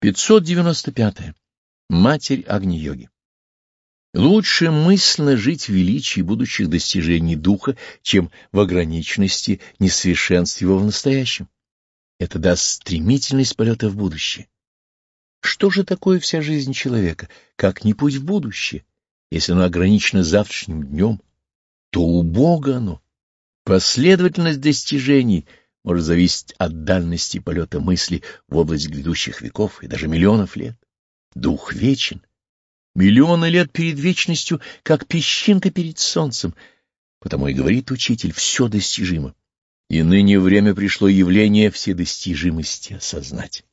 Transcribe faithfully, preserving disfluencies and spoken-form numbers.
пятьсот девяносто пятое. Матерь Агни-йоги. Лучше мысленно жить в величии будущих достижений духа, чем в ограниченности, несовершенстве его в настоящем. Это даст стремительность полета в будущее. Что же такое вся жизнь человека, как не путь в будущее? Если оно ограничено завтрашним днем, то убого оно. Последовательность достижений может зависеть от дальности полета мысли в область грядущих веков и даже миллионов лет. Дух вечен. Миллионы лет перед вечностью, как песчинка перед солнцем. Потому и говорит учитель, все достижимо. И ныне время пришло явление вседостижимости осознать.